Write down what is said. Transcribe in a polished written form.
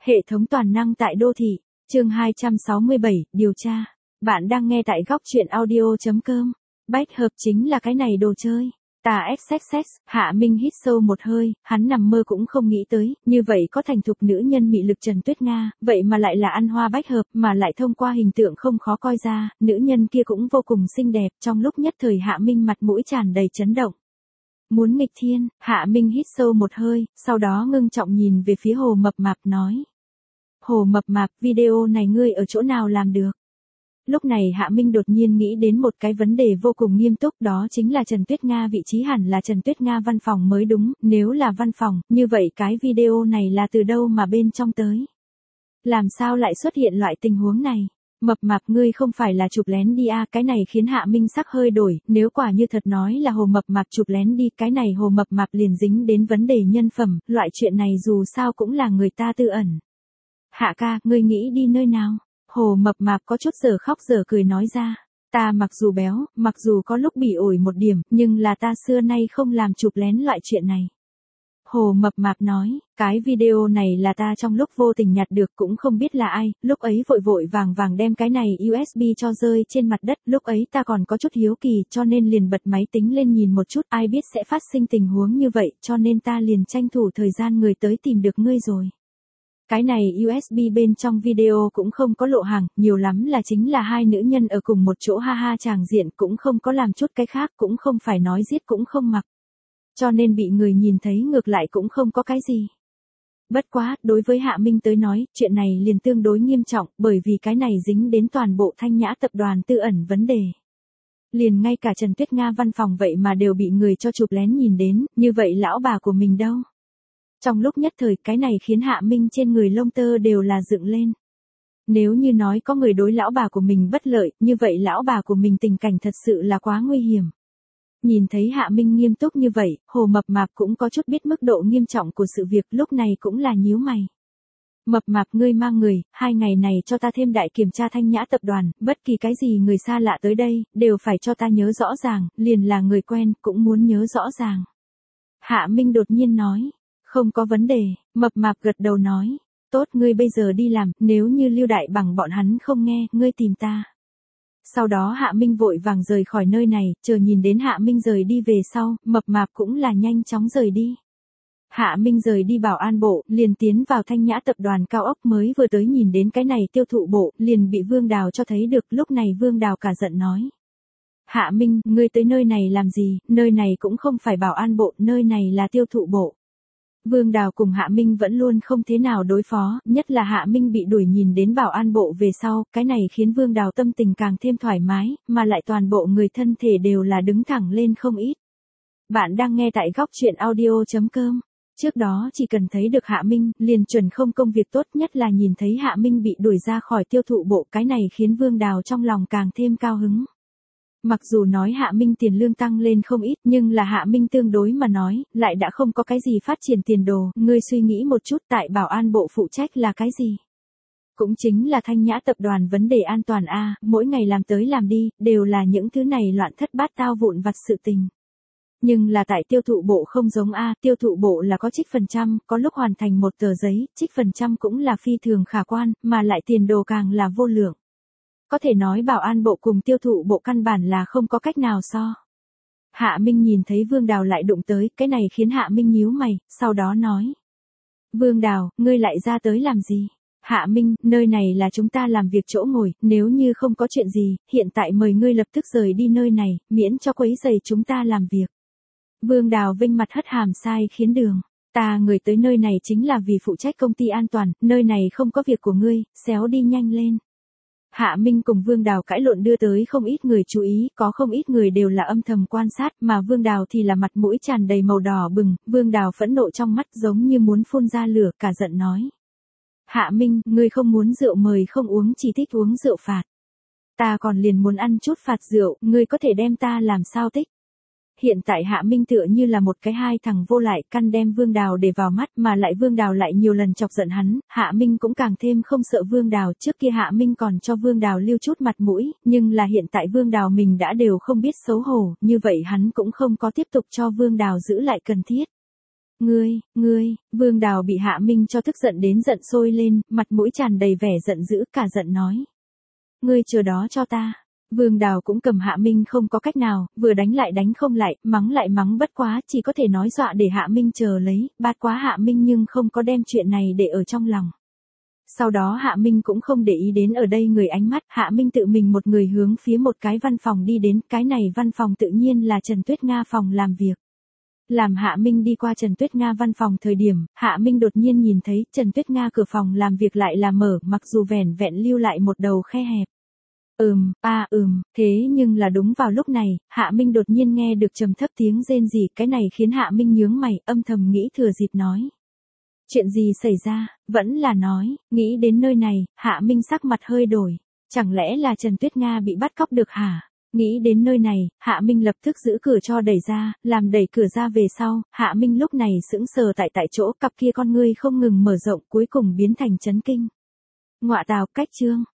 Hệ thống toàn năng tại đô thị, chương 267, điều tra. Bạn đang nghe tại góc truyện audio.com. Bách hợp chính là cái này đồ chơi. Ta XXX, Hạ Minh hít sâu một hơi, hắn nằm mơ cũng không nghĩ tới, như vậy có thành thục nữ nhân mị lực Trần Tuyết Nga, vậy mà lại là ăn hoa bách hợp, mà lại thông qua hình tượng không khó coi ra, nữ nhân kia cũng vô cùng xinh đẹp, trong lúc nhất thời Hạ Minh mặt mũi tràn đầy chấn động. Muốn nghịch thiên, Hạ Minh hít sâu một hơi, sau đó ngưng trọng nhìn về phía Hồ Mập Mạp nói. Hồ Mập Mạp, video này ngươi ở chỗ nào làm được? Lúc này Hạ Minh đột nhiên nghĩ đến một cái vấn đề vô cùng nghiêm túc, đó chính là Trần Tuyết Nga vị trí hẳn là Trần Tuyết Nga văn phòng mới đúng, nếu là văn phòng, như vậy cái video này là từ đâu mà bên trong tới? Làm sao lại xuất hiện loại tình huống này? Mập Mạp, ngươi không phải là chụp lén đi à? Cái này khiến Hạ Minh sắc hơi đổi, nếu quả như thật nói là Hồ Mập Mạp chụp lén đi, cái này Hồ Mập Mạp liền dính đến vấn đề nhân phẩm, loại chuyện này dù sao cũng là người ta tư ẩn. Hạ ca, ngươi nghĩ đi nơi nào? Hồ Mập Mạp có chút giờ khóc giờ cười nói ra. Ta mặc dù béo, mặc dù có lúc bị ổi một điểm, nhưng là ta xưa nay không làm chụp lén loại chuyện này. Hồ Mập Mạp nói, cái video này là ta trong lúc vô tình nhặt được, cũng không biết là ai, lúc ấy vội vội vàng vàng đem cái này USB cho rơi trên mặt đất, lúc ấy ta còn có chút hiếu kỳ cho nên liền bật máy tính lên nhìn một chút, ai biết sẽ phát sinh tình huống như vậy, cho nên ta liền tranh thủ thời gian người tới tìm được ngươi rồi. Cái này USB bên trong video cũng không có lộ hàng, nhiều lắm là chính là hai nữ nhân ở cùng một chỗ ha ha chàng diện, cũng không có làm chút cái khác, cũng không phải nói giết cũng không mặc. Cho nên bị người nhìn thấy ngược lại cũng không có cái gì. Bất quá, đối với Hạ Minh tới nói, chuyện này liền tương đối nghiêm trọng, bởi vì cái này dính đến toàn bộ Thanh Nhã tập đoàn tư ẩn vấn đề. Liền ngay cả Trần Tuyết Nga văn phòng vậy mà đều bị người cho chụp lén nhìn đến, như vậy lão bà của mình đâu? Trong lúc nhất thời cái này khiến Hạ Minh trên người lông tơ đều là dựng lên. Nếu như nói có người đối lão bà của mình bất lợi, như vậy lão bà của mình tình cảnh thật sự là quá nguy hiểm. Nhìn thấy Hạ Minh nghiêm túc như vậy, Hồ Mập Mạp cũng có chút biết mức độ nghiêm trọng của sự việc, lúc này cũng là nhíu mày. Mập Mạp, ngươi mang người, 2 ngày này cho ta thêm đại kiểm tra Thanh Nhã tập đoàn, bất kỳ cái gì người xa lạ tới đây, đều phải cho ta nhớ rõ ràng, liền là người quen, cũng muốn nhớ rõ ràng. Hạ Minh đột nhiên nói. Không có vấn đề, Mập Mạp gật đầu nói. Tốt, ngươi bây giờ đi làm, nếu như Lưu Đại Bằng bọn hắn không nghe, ngươi tìm ta. Sau đó Hạ Minh vội vàng rời khỏi nơi này, chờ nhìn đến Hạ Minh rời đi về sau, Mập Mạp cũng là nhanh chóng rời đi. Hạ Minh rời đi bảo an bộ, liền tiến vào Thanh Nhã tập đoàn cao ốc, mới vừa tới nhìn đến cái này tiêu thụ bộ, liền bị Vương Đào cho thấy được, lúc này Vương Đào cả giận nói. Hạ Minh, ngươi tới nơi này làm gì, nơi này cũng không phải bảo an bộ, nơi này là tiêu thụ bộ. Vương Đào cùng Hạ Minh vẫn luôn không thế nào đối phó, nhất là Hạ Minh bị đuổi nhìn đến bảo an bộ về sau, cái này khiến Vương Đào tâm tình càng thêm thoải mái, mà lại toàn bộ người thân thể đều là đứng thẳng lên không ít. Bạn đang nghe tại góc truyện audio.com. Trước đó chỉ cần thấy được Hạ Minh, liền chuẩn không công việc tốt, nhất là nhìn thấy Hạ Minh bị đuổi ra khỏi tiêu thụ bộ, cái này khiến Vương Đào trong lòng càng thêm cao hứng. Mặc dù nói Hạ Minh tiền lương tăng lên không ít, nhưng là Hạ Minh tương đối mà nói, lại đã không có cái gì phát triển tiền đồ, ngươi suy nghĩ một chút, tại bảo an bộ phụ trách là cái gì? Cũng chính là Thanh Nhã tập đoàn vấn đề an toàn a, mỗi ngày làm tới làm đi, đều là những thứ này loạn thất bát tao vụn vặt sự tình. Nhưng là tại tiêu thụ bộ không giống a, tiêu thụ bộ là có trích phần trăm, có lúc hoàn thành một tờ giấy, trích phần trăm cũng là phi thường khả quan, mà lại tiền đồ càng là vô lượng. Có thể nói bảo an bộ cùng tiêu thụ bộ căn bản là không có cách nào so. Hạ Minh nhìn thấy Vương Đào lại đụng tới, cái này khiến Hạ Minh nhíu mày, sau đó nói. Vương Đào, ngươi lại ra tới làm gì? Hạ Minh, nơi này là chúng ta làm việc chỗ ngồi, nếu như không có chuyện gì, hiện tại mời ngươi lập tức rời đi nơi này, miễn cho quấy rầy chúng ta làm việc. Vương Đào vinh mặt hất hàm sai khiến đường. Ta người tới nơi này chính là vì phụ trách công ty an toàn, nơi này không có việc của ngươi, xéo đi nhanh lên. Hạ Minh cùng Vương Đào cãi lộn đưa tới không ít người chú ý, có không ít người đều là âm thầm quan sát, mà Vương Đào thì là mặt mũi tràn đầy màu đỏ bừng, Vương Đào phẫn nộ trong mắt giống như muốn phun ra lửa, cả giận nói. Hạ Minh, ngươi không muốn rượu mời không uống, chỉ thích uống rượu phạt. Ta còn liền muốn ăn chút phạt rượu, ngươi có thể đem ta làm sao thích? Hiện tại Hạ Minh tựa như là một cái hai thằng vô lại, căn đem Vương Đào để vào mắt, mà lại Vương Đào lại nhiều lần chọc giận hắn, Hạ Minh cũng càng thêm không sợ Vương Đào, trước kia Hạ Minh còn cho Vương Đào lưu chút mặt mũi, nhưng là hiện tại Vương Đào mình đã đều không biết xấu hổ, như vậy hắn cũng không có tiếp tục cho Vương Đào giữ lại cần thiết. Ngươi, Vương Đào bị Hạ Minh cho tức giận đến giận sôi lên, mặt mũi tràn đầy vẻ giận dữ, cả giận nói. Ngươi chờ đó cho ta. Vương Đào cũng cầm Hạ Minh không có cách nào, vừa đánh không lại, lại mắng bất quá, chỉ có thể nói dọa để Hạ Minh chờ lấy, bát quá Hạ Minh nhưng không có đem chuyện này để ở trong lòng. Sau đó Hạ Minh cũng không để ý đến ở đây người ánh mắt, Hạ Minh tự mình một người hướng phía một cái văn phòng đi đến, cái này văn phòng tự nhiên là Trần Tuyết Nga phòng làm việc. Làm Hạ Minh đi qua Trần Tuyết Nga văn phòng thời điểm, Hạ Minh đột nhiên nhìn thấy Trần Tuyết Nga cửa phòng làm việc lại là mở, mặc dù vẻn vẹn lưu lại một đầu khe hẹp. Thế nhưng là đúng vào lúc này, Hạ Minh đột nhiên nghe được trầm thấp tiếng rên rỉ, cái này khiến Hạ Minh nhướng mày, âm thầm nghĩ thừa dịp nói. Chuyện gì xảy ra, vẫn là nói, nghĩ đến nơi này, Hạ Minh sắc mặt hơi đổi. Chẳng lẽ là Trần Tuyết Nga bị bắt cóc được hả? Nghĩ đến nơi này, Hạ Minh lập tức giữ cửa cho đẩy ra, làm đẩy cửa ra về sau, Hạ Minh lúc này sững sờ tại chỗ, cặp kia con ngươi không ngừng mở rộng cuối cùng biến thành chấn kinh. Ngọa tào, cách chương.